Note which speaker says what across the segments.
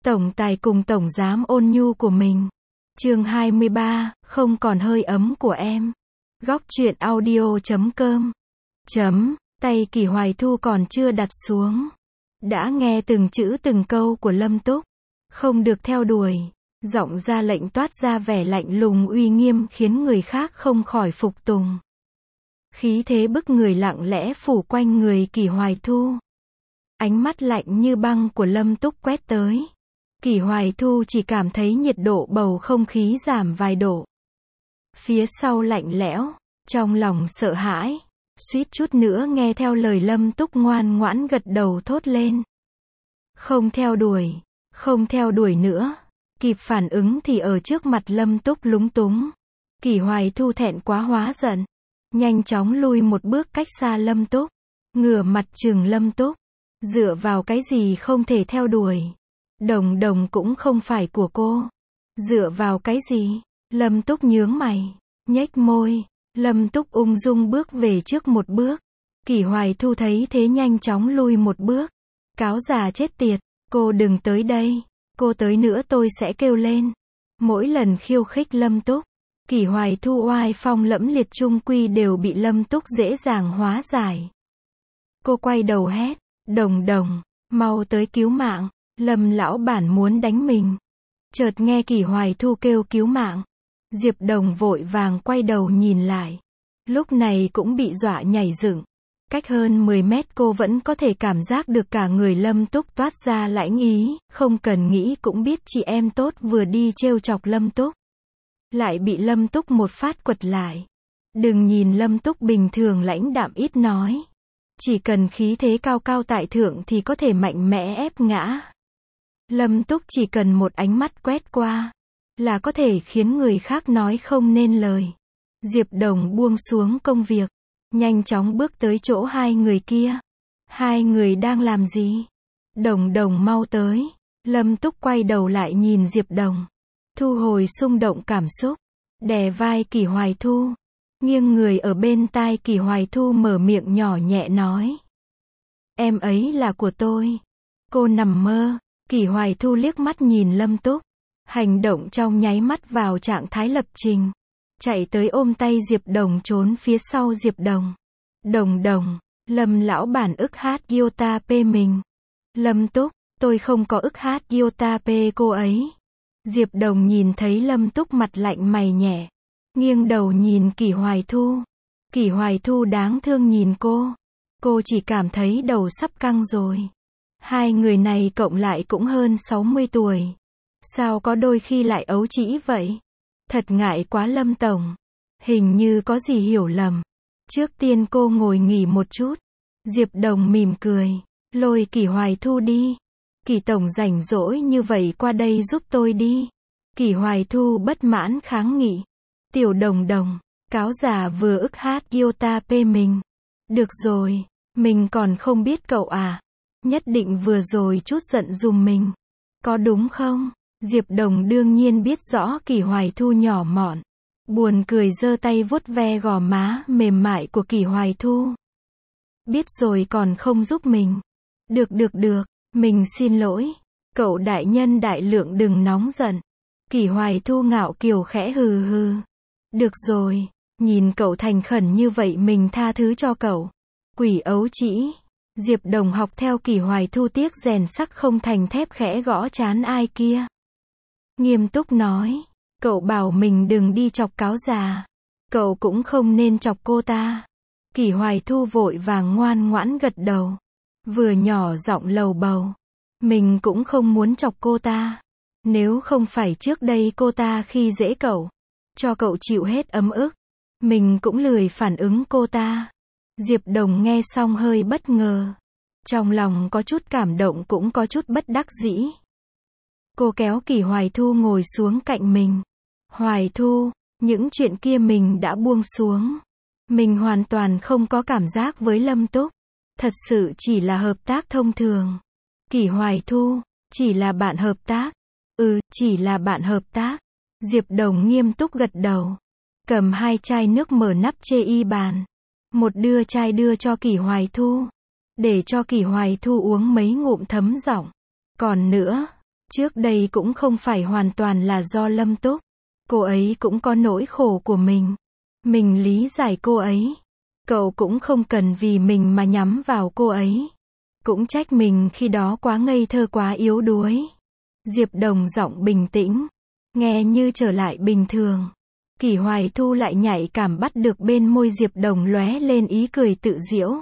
Speaker 1: Tổng tài cùng tổng giám ôn nhu của mình. Chương 23, không còn hơi ấm của em. Góc truyện audio.com. Tay Kỷ Hoài Thu còn chưa đặt xuống, đã nghe từng chữ từng câu của Lâm Túc. Không được theo đuổi. Giọng ra lệnh toát ra vẻ lạnh lùng uy nghiêm khiến người khác không khỏi phục tùng. Khí thế bức người lặng lẽ phủ quanh người Kỷ Hoài Thu. Ánh mắt lạnh như băng của Lâm Túc quét tới. Kỷ Hoài Thu chỉ cảm thấy nhiệt độ bầu không khí giảm vài độ. Phía sau lạnh lẽo, trong lòng sợ hãi, suýt chút nữa nghe theo lời Lâm Túc ngoan ngoãn gật đầu thốt lên. Không theo đuổi nữa. Kịp phản ứng thì ở trước mặt Lâm Túc lúng túng. Kỷ Hoài Thu thẹn quá hóa giận, nhanh chóng lui một bước cách xa Lâm Túc, ngửa mặt trừng Lâm Túc. Dựa vào cái gì không thể theo đuổi? Đồng đồng cũng không phải của cô. Dựa vào cái gì? Lâm Túc nhướng mày, nhếch môi. Lâm Túc ung dung bước về trước một bước. Kỷ Hoài Thu thấy thế nhanh chóng lui một bước. Cáo già chết tiệt, cô đừng tới đây. Cô tới nữa tôi sẽ kêu lên. Mỗi lần khiêu khích Lâm Túc, Kỷ Hoài Thu oai phong lẫm liệt chung quy đều bị Lâm Túc dễ dàng hóa giải. Cô quay đầu hét, đồng đồng, mau tới cứu mạng. Lâm lão bản muốn đánh mình. Chợt nghe Kỷ Hoài Thu kêu cứu mạng. Diệp Đồng vội vàng quay đầu nhìn lại. Lúc này cũng bị dọa nhảy dựng. Cách hơn 10 mét cô vẫn có thể cảm giác được cả người Lâm Túc toát ra lãnh ý, không cần nghĩ cũng biết chị em tốt vừa đi trêu chọc Lâm Túc. Lại bị Lâm Túc một phát quật lại. Đừng nhìn Lâm Túc bình thường lãnh đạm ít nói. Chỉ cần khí thế cao cao tại thượng thì có thể mạnh mẽ ép ngã. Lâm Túc chỉ cần một ánh mắt quét qua, là có thể khiến người khác nói không nên lời. Diệp Đồng buông xuống công việc, nhanh chóng bước tới chỗ hai người kia. Hai người đang làm gì? Đồng đồng mau tới. Lâm Túc quay đầu lại nhìn Diệp Đồng. Thu hồi xung động cảm xúc, đè vai Kỷ Hoài Thu. Nghiêng người ở bên tai Kỷ Hoài Thu mở miệng nhỏ nhẹ nói. Em ấy là của tôi. Cô nằm mơ. Kỷ Hoài Thu liếc mắt nhìn Lâm Túc. Hành động trong nháy mắt vào trạng thái lập trình. Chạy tới ôm tay Diệp Đồng trốn phía sau Diệp Đồng. Đồng đồng, Lâm lão bản ức hát Yota P mình. Lâm Túc, tôi không có ức hát Yota P cô ấy. Diệp Đồng nhìn thấy Lâm Túc mặt lạnh mày nhẹ. Nghiêng đầu nhìn Kỷ Hoài Thu. Kỷ Hoài Thu đáng thương nhìn cô. Cô chỉ cảm thấy đầu sắp căng rồi. Hai người này cộng lại cũng hơn 60 tuổi. Sao có đôi khi lại ấu trĩ vậy? Thật ngại quá Lâm tổng. Hình như có gì hiểu lầm. Trước tiên cô ngồi nghỉ một chút. Diệp Đồng mỉm cười, lôi Kỷ Hoài Thu đi. Kỷ tổng rảnh rỗi như vậy qua đây giúp tôi đi. Kỷ Hoài Thu bất mãn kháng nghị. Tiểu đồng đồng, cáo già vừa ức hát Yota P mình. Được rồi, mình còn không biết cậu à. Nhất định vừa rồi chút giận dùm mình. Có đúng không? Diệp Đồng đương nhiên biết rõ Kỷ Hoài Thu nhỏ mọn. Buồn cười giơ tay vuốt ve gò má mềm mại của Kỷ Hoài Thu. Biết rồi còn không giúp mình. Được, mình xin lỗi. Cậu đại nhân đại lượng đừng nóng giận. Kỷ Hoài Thu ngạo kiều khẽ hừ hừ. Được rồi, nhìn cậu thành khẩn như vậy mình tha thứ cho cậu. Quỷ ấu trĩ. Diệp Đồng học theo Kỷ Hoài Thu tiếc rèn sắc không thành thép khẽ gõ trán ai kia. Nghiêm túc nói, cậu bảo mình đừng đi chọc cáo già. Cậu cũng không nên chọc cô ta. Kỷ Hoài Thu vội vàng ngoan ngoãn gật đầu. Vừa nhỏ giọng lầu bầu. Mình cũng không muốn chọc cô ta. Nếu không phải trước đây cô ta khi dễ cậu, cho cậu chịu hết ấm ức, mình cũng lười phản ứng cô ta. Diệp Đồng nghe xong hơi bất ngờ. Trong lòng có chút cảm động cũng có chút bất đắc dĩ. Cô kéo Kỷ Hoài Thu ngồi xuống cạnh mình. Hoài Thu, những chuyện kia mình đã buông xuống. Mình hoàn toàn không có cảm giác với Lâm Túc. Thật sự chỉ là hợp tác thông thường. Kỷ Hoài Thu, chỉ là bạn hợp tác. Chỉ là bạn hợp tác. Diệp Đồng nghiêm túc gật đầu. Cầm 2 chai nước mở nắp chê y bàn. Một đưa chai đưa cho Kỷ Hoài Thu. Để cho Kỷ Hoài Thu uống mấy ngụm thấm giọng. Còn nữa, Trước đây cũng không phải hoàn toàn là do Lâm Túc. Cô ấy cũng có nỗi khổ của mình. Mình lý giải cô ấy. Cậu cũng không cần vì mình mà nhắm vào cô ấy. Cũng trách mình khi đó quá ngây thơ quá yếu đuối. Diệp Đồng giọng bình tĩnh, nghe như trở lại bình thường. Kỷ Hoài Thu lại nhạy cảm bắt được bên môi Diệp Đồng lóe lên ý cười tự giễu.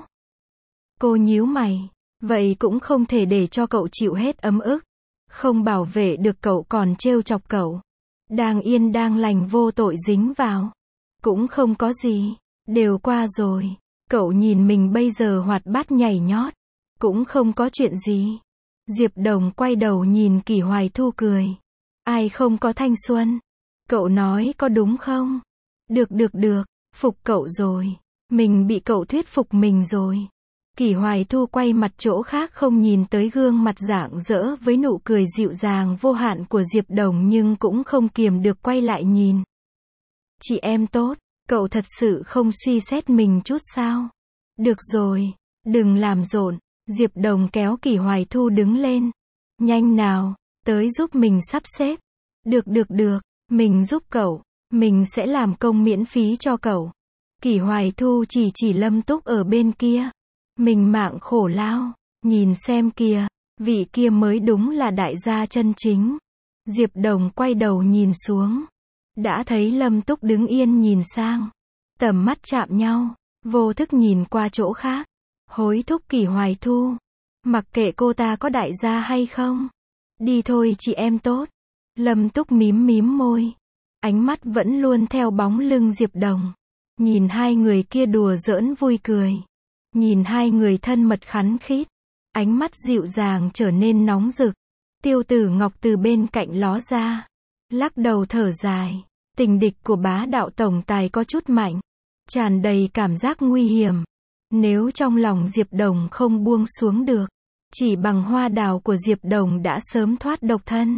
Speaker 1: Cô nhíu mày, vậy cũng không thể để cho cậu chịu hết ấm ức. Không bảo vệ được cậu còn trêu chọc cậu. Đang yên đang lành vô tội dính vào. Cũng không có gì, đều qua rồi. Cậu nhìn mình bây giờ hoạt bát nhảy nhót. Cũng không có chuyện gì. Diệp Đồng quay đầu nhìn Kỷ Hoài Thu cười. Ai không có thanh xuân? Cậu nói có đúng không? Được, phục cậu rồi. Mình bị cậu thuyết phục mình rồi. Kỷ Hoài Thu quay mặt chỗ khác không nhìn tới gương mặt rạng rỡ với nụ cười dịu dàng vô hạn của Diệp Đồng nhưng cũng không kiềm được quay lại nhìn. Chị em tốt, cậu thật sự không suy xét mình chút sao? Được rồi, đừng làm rộn. Diệp Đồng kéo Kỷ Hoài Thu đứng lên. Nhanh nào, tới giúp mình sắp xếp. Được, mình giúp cậu. Mình sẽ làm công miễn phí cho cậu. Kỷ Hoài Thu chỉ Lâm Túc ở bên kia. Mình mạng khổ lao. Nhìn xem kìa, vị kia mới đúng là đại gia chân chính. Diệp Đồng quay đầu nhìn xuống. Đã thấy Lâm Túc đứng yên nhìn sang. Tầm mắt chạm nhau, vô thức nhìn qua chỗ khác. Hối thúc Kỷ Hoài Thu. Mặc kệ cô ta có đại gia hay không. Đi thôi chị em tốt. Lâm Túc mím môi. Ánh mắt vẫn luôn theo bóng lưng Diệp Đồng. Nhìn hai người kia đùa giỡn vui cười. Nhìn hai người thân mật khắn khít. Ánh mắt dịu dàng trở nên nóng rực. Tiêu Tử Ngọc từ bên cạnh ló ra. Lắc đầu thở dài. Tình địch của bá đạo tổng tài có chút mạnh. Tràn đầy cảm giác nguy hiểm. Nếu trong lòng Diệp Đồng không buông xuống được, chỉ bằng hoa đào của Diệp Đồng đã sớm thoát độc thân.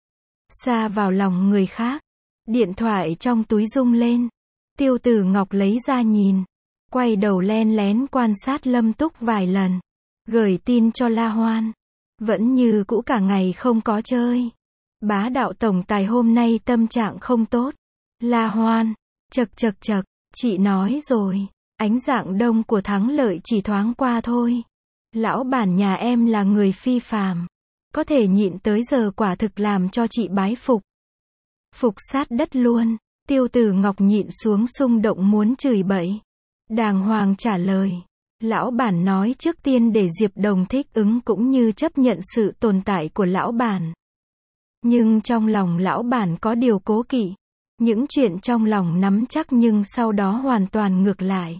Speaker 1: Xa vào lòng người khác. Điện thoại trong túi rung lên. Tiêu Tử Ngọc lấy ra nhìn. Quay đầu len lén quan sát Lâm Túc vài lần. Gửi tin cho La Hoan. Vẫn như cũ cả ngày không có chơi. Bá đạo tổng tài hôm nay tâm trạng không tốt. La Hoan. Chậc, chị nói rồi. Ánh dạng đông của thắng lợi chỉ thoáng qua thôi. Lão bản nhà em là người phi phàm. Có thể nhịn tới giờ quả thực làm cho chị bái phục. Phục sát đất luôn. Tiêu Tử Ngọc nhịn xuống xung động muốn chửi bậy. Đàng hoàng trả lời. Lão bản nói trước tiên để Diệp Đồng thích ứng cũng như chấp nhận sự tồn tại của lão bản. Nhưng trong lòng lão bản có điều cố kỵ. Những chuyện trong lòng nắm chắc nhưng sau đó hoàn toàn ngược lại.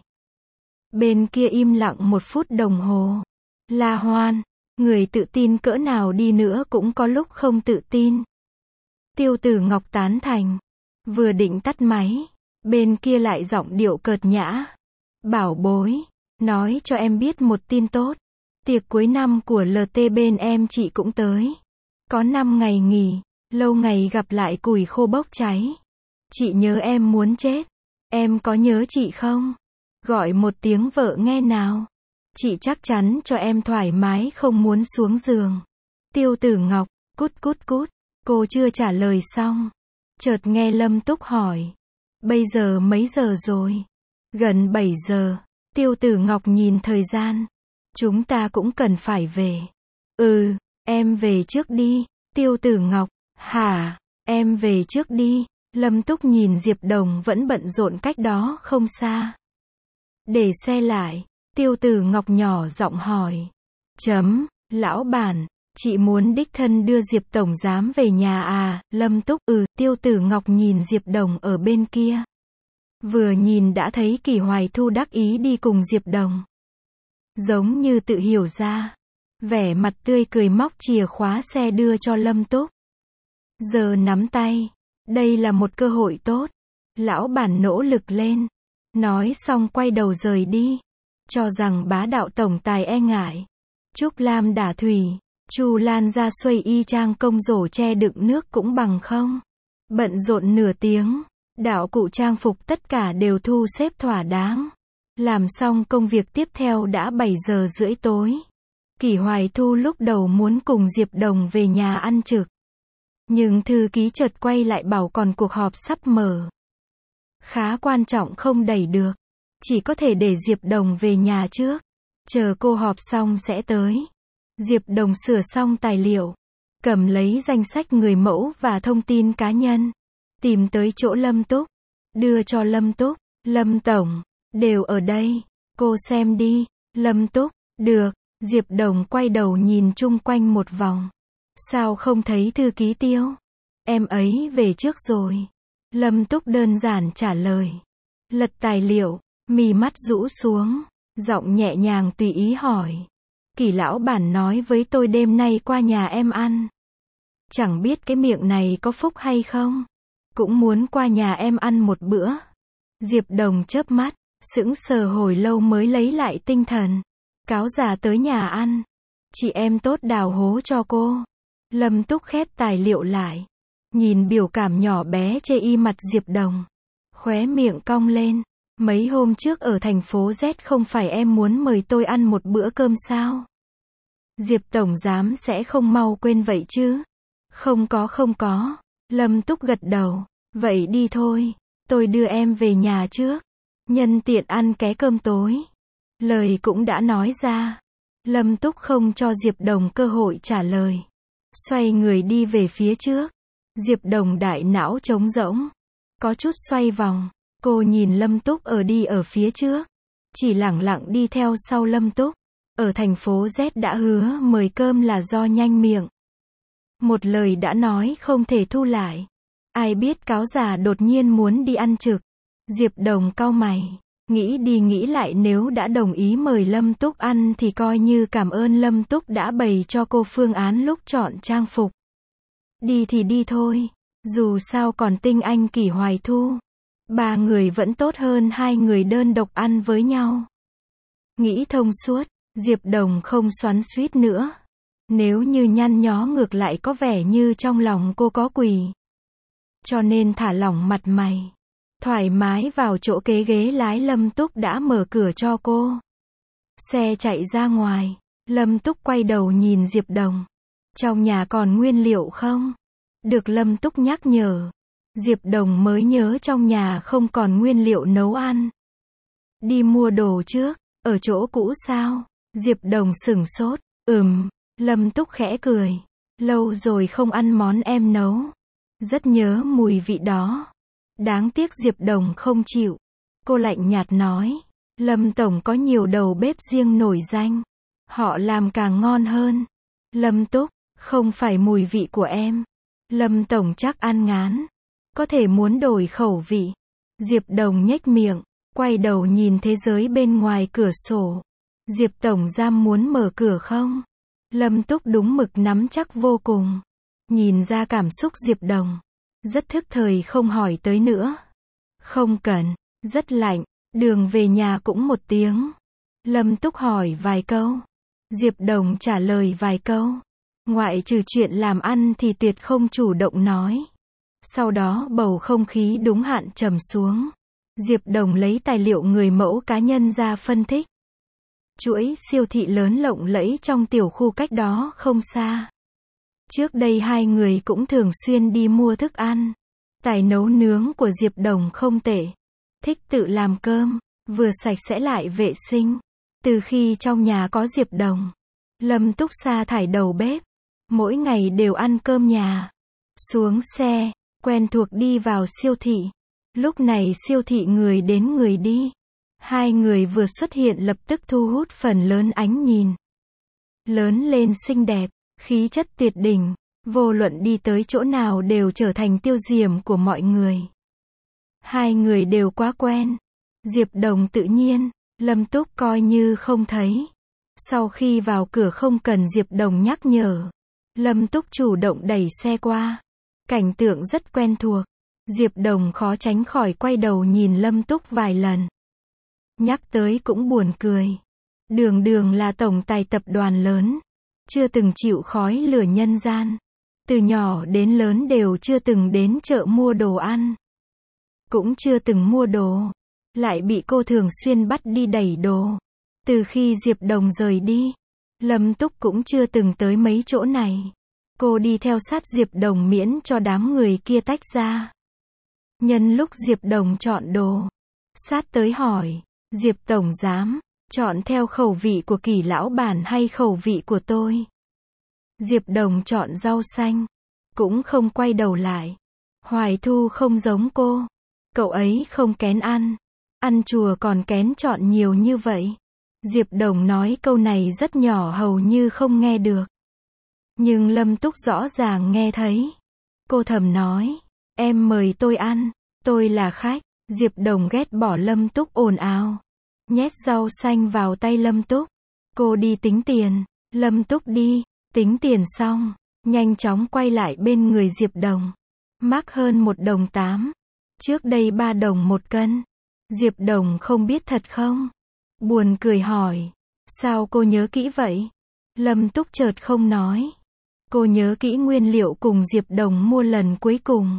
Speaker 1: Bên kia im lặng 1 phút đồng hồ. La Hoan, người tự tin cỡ nào đi nữa cũng có lúc không tự tin. Tiêu Tử Ngọc tán thành. Vừa định tắt máy, bên kia lại giọng điệu cợt nhã. Bảo bối, nói cho em biết một tin tốt. Tiệc cuối năm của LT bên em chị cũng tới. Có 5 ngày nghỉ, lâu ngày gặp lại củi khô bốc cháy. Chị nhớ em muốn chết. Em có nhớ chị không? Gọi một tiếng vợ nghe nào. Chị chắc chắn cho em thoải mái không muốn xuống giường. Tiêu Tử Ngọc, cút. Cô chưa trả lời xong. Chợt nghe Lâm Túc hỏi. Bây giờ mấy giờ rồi? Gần 7 giờ. Tiêu Tử Ngọc nhìn thời gian. Chúng ta cũng cần phải về. Ừ, em về trước đi. Tiêu Tử Ngọc, hả? Em về trước đi. Lâm Túc nhìn Diệp Đồng vẫn bận rộn cách đó không xa. Để xe lại. Tiêu Tử Ngọc nhỏ giọng hỏi. Lão bản, chị muốn đích thân đưa Diệp tổng giám về nhà à? Lâm Túc, Tiêu Tử Ngọc nhìn Diệp Đồng ở bên kia. Vừa nhìn đã thấy Kỷ Hoài Thu đắc ý đi cùng Diệp Đồng. Giống như tự hiểu ra. Vẻ mặt tươi cười móc chìa khóa xe đưa cho Lâm Túc. Giờ nắm tay. Đây là một cơ hội tốt. Lão bản nỗ lực lên. Nói xong quay đầu rời đi. Cho rằng bá đạo tổng tài e ngại. Trúc Lam đả thủy. Chu Lan ra xuôi y chang công rổ che đựng nước cũng bằng không. Bận rộn nửa tiếng. Đạo cụ trang phục tất cả đều thu xếp thỏa đáng. Làm xong công việc tiếp theo đã 7 giờ rưỡi tối. Kỷ Hoài Thu lúc đầu muốn cùng Diệp Đồng về nhà ăn trực. Nhưng thư ký chợt quay lại bảo còn cuộc họp sắp mở. Khá quan trọng không đẩy được. Chỉ có thể để Diệp Đồng về nhà trước. Chờ cô họp xong sẽ tới. Diệp Đồng sửa xong tài liệu. Cầm lấy danh sách người mẫu và thông tin cá nhân. Tìm tới chỗ Lâm Túc. Đưa cho Lâm Túc. Lâm Tổng, đều ở đây. Cô xem đi. Lâm Túc, được. Diệp Đồng quay đầu nhìn chung quanh một vòng. Sao không thấy thư ký Tiêu? Em ấy về trước rồi. Lâm Túc đơn giản trả lời. Lật tài liệu, mí mắt rũ xuống, giọng nhẹ nhàng tùy ý hỏi. Kỳ lão bản nói với tôi đêm nay qua nhà em ăn. Chẳng biết cái miệng này có phúc hay không? Cũng muốn qua nhà em ăn một bữa. Diệp Đồng chớp mắt, sững sờ hồi lâu mới lấy lại tinh thần. Cáo già tới nhà ăn. Chị em tốt đào hố cho cô. Lâm Túc khép tài liệu lại. Nhìn biểu cảm nhỏ bé chê y mặt Diệp Đồng. Khóe miệng cong lên. Mấy hôm trước ở thành phố Z không phải em muốn mời tôi ăn một bữa cơm sao? Diệp Tổng giám sẽ không mau quên vậy chứ? Không có. Lâm Túc gật đầu. Vậy đi thôi. Tôi đưa em về nhà trước. Nhân tiện ăn ké cơm tối. Lời cũng đã nói ra. Lâm Túc không cho Diệp Đồng cơ hội trả lời. Xoay người đi về phía trước. Diệp Đồng đại não trống rỗng. Có chút xoay vòng. Cô nhìn Lâm Túc đi ở phía trước. Chỉ lẳng lặng đi theo sau Lâm Túc. Ở thành phố Z đã hứa mời cơm là do nhanh miệng. Một lời đã nói không thể thu lại. Ai biết cáo già đột nhiên muốn đi ăn trực. Diệp Đồng cau mày. Nghĩ đi nghĩ lại nếu đã đồng ý mời Lâm Túc ăn thì coi như cảm ơn Lâm Túc đã bày cho cô phương án lúc chọn trang phục. Đi thì đi thôi. Dù sao còn tinh anh Kỷ Hoài Thu. 3 người vẫn tốt hơn 2 người đơn độc ăn với nhau. Nghĩ thông suốt, Diệp Đồng không xoắn xuýt nữa. Nếu như nhăn nhó ngược lại có vẻ như trong lòng cô có quỷ. Cho nên thả lỏng mặt mày. Thoải mái vào chỗ kế ghế lái. Lâm Túc đã mở cửa cho cô. Xe chạy ra ngoài. Lâm Túc quay đầu nhìn Diệp Đồng. Trong nhà còn nguyên liệu không? Được Lâm Túc nhắc nhở. Diệp Đồng mới nhớ trong nhà không còn nguyên liệu nấu ăn. Đi mua đồ trước. Ở chỗ cũ sao? Diệp Đồng sửng sốt. Lâm Túc khẽ cười. Lâu rồi không ăn món em nấu. Rất nhớ mùi vị đó. Đáng tiếc Diệp Đồng không chịu. Cô lạnh nhạt nói. Lâm Tổng có nhiều đầu bếp riêng nổi danh. Họ làm càng ngon hơn. Lâm Túc, không phải mùi vị của em. Lâm Tổng chắc ăn ngán. Có thể muốn đổi khẩu vị. Diệp Đồng nhếch miệng. Quay đầu nhìn thế giới bên ngoài cửa sổ. Diệp Tổng giám muốn mở cửa không? Lâm Túc đúng mực nắm chắc vô cùng. Nhìn ra cảm xúc Diệp Đồng. Rất thức thời không hỏi tới nữa. Không cần. Rất lạnh. Đường về nhà cũng 1 tiếng. Lâm Túc hỏi vài câu. Diệp Đồng trả lời vài câu. Ngoại trừ chuyện làm ăn thì tuyệt không chủ động nói. Sau đó bầu không khí đúng hạn trầm xuống. Diệp Đồng lấy tài liệu người mẫu cá nhân ra phân tích. Chuỗi siêu thị lớn lộng lẫy trong tiểu khu cách đó không xa. Trước đây 2 người cũng thường xuyên đi mua thức ăn. Tài nấu nướng của Diệp Đồng không tệ. Thích tự làm cơm, vừa sạch sẽ lại vệ sinh. Từ khi trong nhà có Diệp Đồng, Lâm Túc sa thải đầu bếp. Mỗi ngày đều ăn cơm nhà. Xuống xe, quen thuộc đi vào siêu thị. Lúc này siêu thị người đến người đi. 2 người vừa xuất hiện lập tức thu hút phần lớn ánh nhìn. Lớn lên xinh đẹp, khí chất tuyệt đỉnh. Vô luận đi tới chỗ nào đều trở thành tiêu điểm của mọi người. 2 người đều quá quen. Diệp Đồng tự nhiên, Lâm Túc coi như không thấy. Sau khi vào cửa không cần Diệp Đồng nhắc nhở. Lâm Túc chủ động đẩy xe qua. Cảnh tượng rất quen thuộc. Diệp Đồng khó tránh khỏi quay đầu nhìn Lâm Túc vài lần. Nhắc tới cũng buồn cười. Đường là tổng tài tập đoàn lớn. Chưa từng chịu khói lửa nhân gian. Từ nhỏ đến lớn đều chưa từng đến chợ mua đồ ăn. Cũng chưa từng mua đồ. Lại bị cô thường xuyên bắt đi đẩy đồ. Từ khi Diệp Đồng rời đi, Lâm Túc cũng chưa từng tới mấy chỗ này. Cô đi theo sát Diệp Đồng miễn cho đám người kia tách ra. Nhân lúc Diệp Đồng chọn đồ, sát tới hỏi, Diệp Tổng Giám, chọn theo khẩu vị của Kỳ lão bản hay khẩu vị của tôi? Diệp Đồng chọn rau xanh, cũng không quay đầu lại. Hoài Thu không giống cô, cậu ấy không kén ăn chùa còn kén chọn nhiều như vậy. Diệp Đồng nói câu này rất nhỏ hầu như không nghe được. Nhưng Lâm Túc rõ ràng nghe thấy. Cô thầm nói, em mời tôi ăn, tôi là khách. Diệp Đồng ghét bỏ Lâm Túc ồn ào, nhét rau xanh vào tay Lâm Túc. Cô đi tính tiền, Lâm Túc đi, tính tiền xong, nhanh chóng quay lại bên người Diệp Đồng. Mắc hơn 1,8 đồng. Trước đây 3 đồng 1 cân. Diệp Đồng không biết thật không? Buồn cười hỏi, sao cô nhớ kỹ vậy? Lâm Túc chợt không nói. Cô nhớ kỹ nguyên liệu cùng Diệp Đồng mua lần cuối cùng.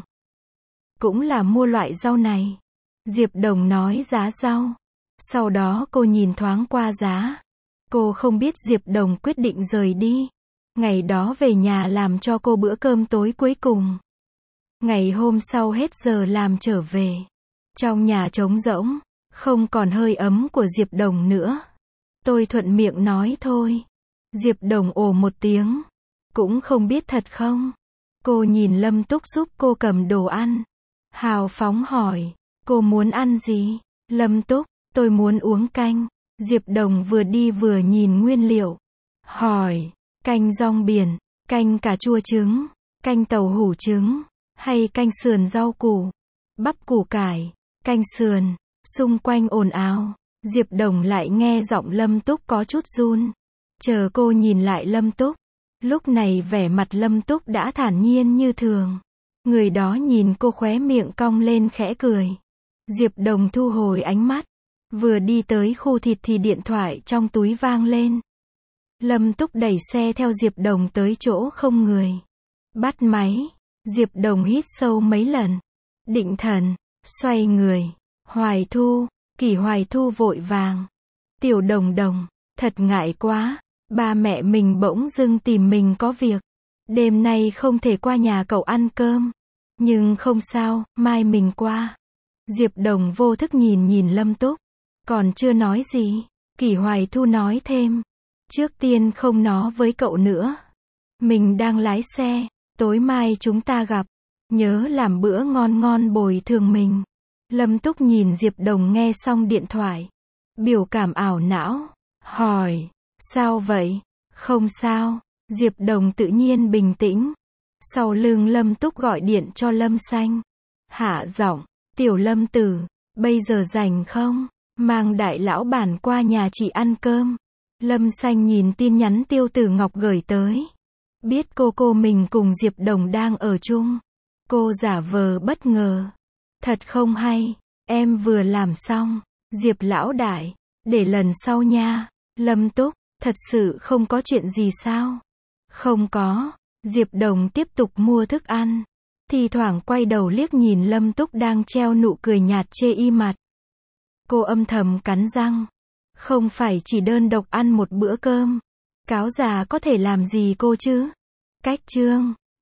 Speaker 1: Cũng là mua loại rau này. Diệp Đồng nói giá rau. Sau đó cô nhìn thoáng qua giá. Cô không biết Diệp Đồng quyết định rời đi. Ngày đó về nhà làm cho cô bữa cơm tối cuối cùng. Ngày hôm sau hết giờ làm trở về. Trong nhà trống rỗng, không còn hơi ấm của Diệp Đồng nữa. Tôi thuận miệng nói thôi. Diệp Đồng ồ một tiếng. Cũng không biết thật không? Cô nhìn Lâm Túc giúp cô cầm đồ ăn. Hào phóng hỏi, cô muốn ăn gì? Lâm Túc, tôi muốn uống canh. Diệp Đồng vừa đi vừa nhìn nguyên liệu. Hỏi, canh rong biển, canh cà chua trứng, canh tàu hủ trứng, hay canh sườn rau củ, bắp củ cải, canh sườn. Xung quanh ồn ào. Diệp Đồng lại nghe giọng Lâm Túc có chút run. Chờ cô nhìn lại Lâm Túc. Lúc này vẻ mặt Lâm Túc đã thản nhiên như thường. Người đó nhìn cô khóe miệng cong lên khẽ cười. Diệp Đồng thu hồi ánh mắt. Vừa đi tới khu thịt thì điện thoại trong túi vang lên. Lâm Túc đẩy xe theo Diệp Đồng tới chỗ không người. Bắt máy. Diệp Đồng hít sâu mấy lần. Định thần. Xoay người. Hoài Thu. Kỷ Hoài Thu vội vàng. Tiểu Đồng Đồng. Thật ngại quá. Ba mẹ mình bỗng dưng tìm mình có việc. Đêm nay không thể qua nhà cậu ăn cơm. Nhưng không sao, mai mình qua. Diệp Đồng vô thức nhìn Lâm Túc. Còn chưa nói gì. Kỷ Hoài Thu nói thêm. Trước tiên không nói với cậu nữa. Mình đang lái xe. Tối mai chúng ta gặp. Nhớ làm bữa ngon ngon bồi thường mình. Lâm Túc nhìn Diệp Đồng nghe xong điện thoại. Biểu cảm ảo não. Hỏi. Sao vậy? Không sao. Diệp Đồng tự nhiên bình tĩnh. Sau lưng Lâm Túc gọi điện cho Lâm Xanh. Hạ giọng. Tiểu Lâm Tử. Bây giờ rảnh không? Mang đại lão bản qua nhà chị ăn cơm. Lâm Xanh nhìn tin nhắn Tiêu Tử Ngọc gửi tới. Biết cô mình cùng Diệp Đồng đang ở chung. Cô giả vờ bất ngờ. Thật không hay. Em vừa làm xong. Diệp lão đại. Để lần sau nha. Lâm Túc. Thật sự không có chuyện gì sao? Không có. Diệp Đồng tiếp tục mua thức ăn. Thì thoảng quay đầu liếc nhìn Lâm Túc đang treo nụ cười nhạt chê y mặt. Cô âm thầm cắn răng. Không phải chỉ đơn độc ăn một bữa cơm. Cáo già có thể làm gì cô chứ? Cách chương